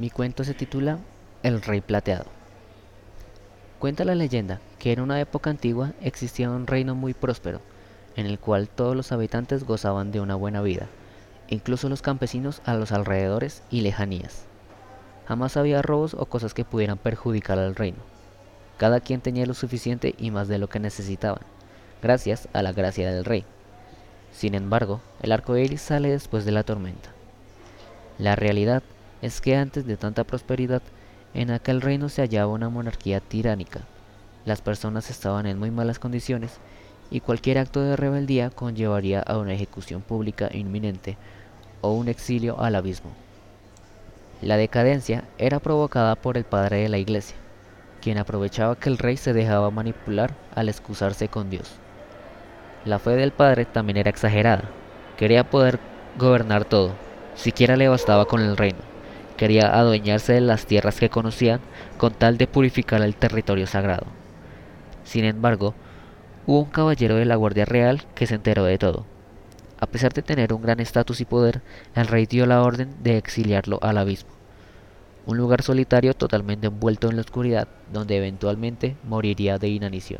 Mi cuento se titula El Rey Plateado. Cuenta la leyenda que en una época antigua existía un reino muy próspero, en el cual todos los habitantes gozaban de una buena vida, incluso los campesinos a los alrededores y lejanías. Jamás había robos o cosas que pudieran perjudicar al reino. Cada quien tenía lo suficiente y más de lo que necesitaban, gracias a la gracia del rey. Sin embargo, el arco iris sale después de la tormenta. La realidad es que antes de tanta prosperidad, en aquel reino se hallaba una monarquía tiránica. Las personas estaban en muy malas condiciones y cualquier acto de rebeldía conllevaría a una ejecución pública inminente o un exilio al abismo. La decadencia era provocada por el padre de la iglesia, quien aprovechaba que el rey se dejaba manipular al excusarse con Dios. La fe del padre también era exagerada. Quería poder gobernar todo, siquiera le bastaba con el reino. Quería adueñarse de las tierras que conocían con tal de purificar el territorio sagrado. Sin embargo, hubo un caballero de la Guardia Real que se enteró de todo. A pesar de tener un gran estatus y poder, el rey dio la orden de exiliarlo al abismo, un lugar solitario totalmente envuelto en la oscuridad, donde eventualmente moriría de inanición.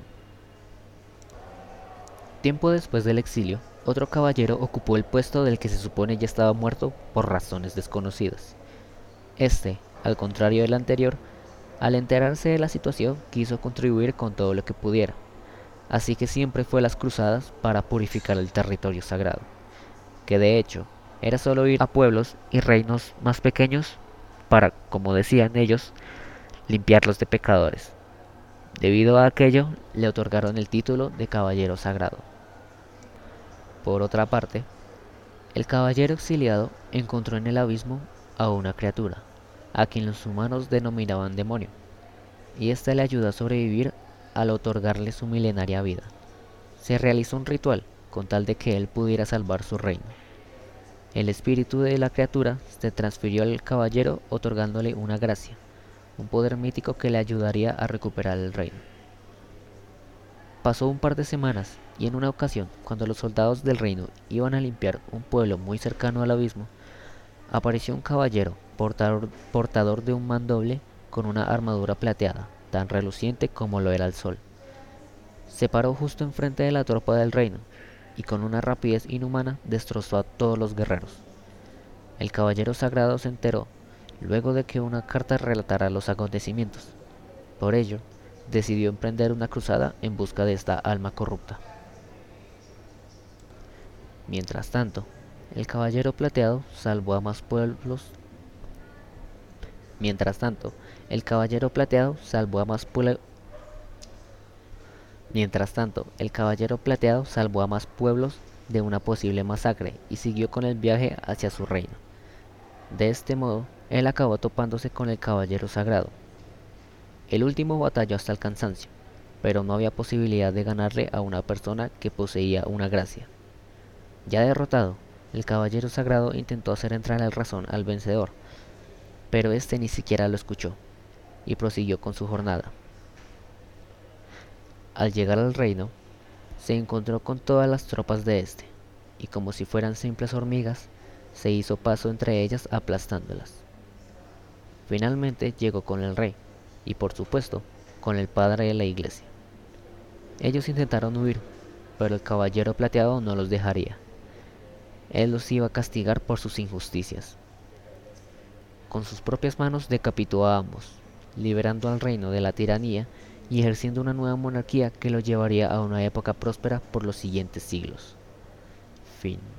Tiempo después del exilio, otro caballero ocupó el puesto del que se supone ya estaba muerto por razones desconocidas. Este, al contrario del anterior, al enterarse de la situación, quiso contribuir con todo lo que pudiera, así que siempre fue a las cruzadas para purificar el territorio sagrado, que de hecho era solo ir a pueblos y reinos más pequeños para, como decían ellos, limpiarlos de pecadores. Debido a aquello, le otorgaron el título de caballero sagrado. Por otra parte, el caballero exiliado encontró en el abismo a una criatura, a quien los humanos denominaban demonio, y ésta le ayudó a sobrevivir al otorgarle su milenaria vida. Se realizó un ritual con tal de que él pudiera salvar su reino. El espíritu de la criatura se transfirió al caballero otorgándole una gracia, un poder mítico que le ayudaría a recuperar el reino. Pasó un par de semanas y en una ocasión, cuando los soldados del reino iban a limpiar un pueblo muy cercano al abismo, apareció un caballero portador de un mandoble con una armadura plateada, tan reluciente como lo era el sol. Se paró justo enfrente de la tropa del reino y con una rapidez inhumana destrozó a todos los guerreros. El caballero sagrado se enteró luego de que una carta relatara los acontecimientos. Por ello, decidió emprender una cruzada en busca de esta alma corrupta. Mientras tanto, el caballero plateado salvó a más pueblos. Mientras tanto, el caballero plateado salvó a más pueblos. Mientras tanto, el caballero plateado salvó a más pueblos de una posible masacre y siguió con el viaje hacia su reino. De este modo, él acabó topándose con el caballero sagrado. El último batalló hasta el cansancio, pero no había posibilidad de ganarle a una persona que poseía una gracia. Ya derrotado, el caballero sagrado intentó hacer entrar en razón al vencedor, pero este ni siquiera lo escuchó, y prosiguió con su jornada. Al llegar al reino, se encontró con todas las tropas de este, y como si fueran simples hormigas, se hizo paso entre ellas aplastándolas. Finalmente llegó con el rey, y por supuesto, con el padre de la iglesia. Ellos intentaron huir, pero el caballero plateado no los dejaría. Él los iba a castigar por sus injusticias. Con sus propias manos decapitó a ambos, liberando al reino de la tiranía y ejerciendo una nueva monarquía que lo llevaría a una época próspera por los siguientes siglos. Fin.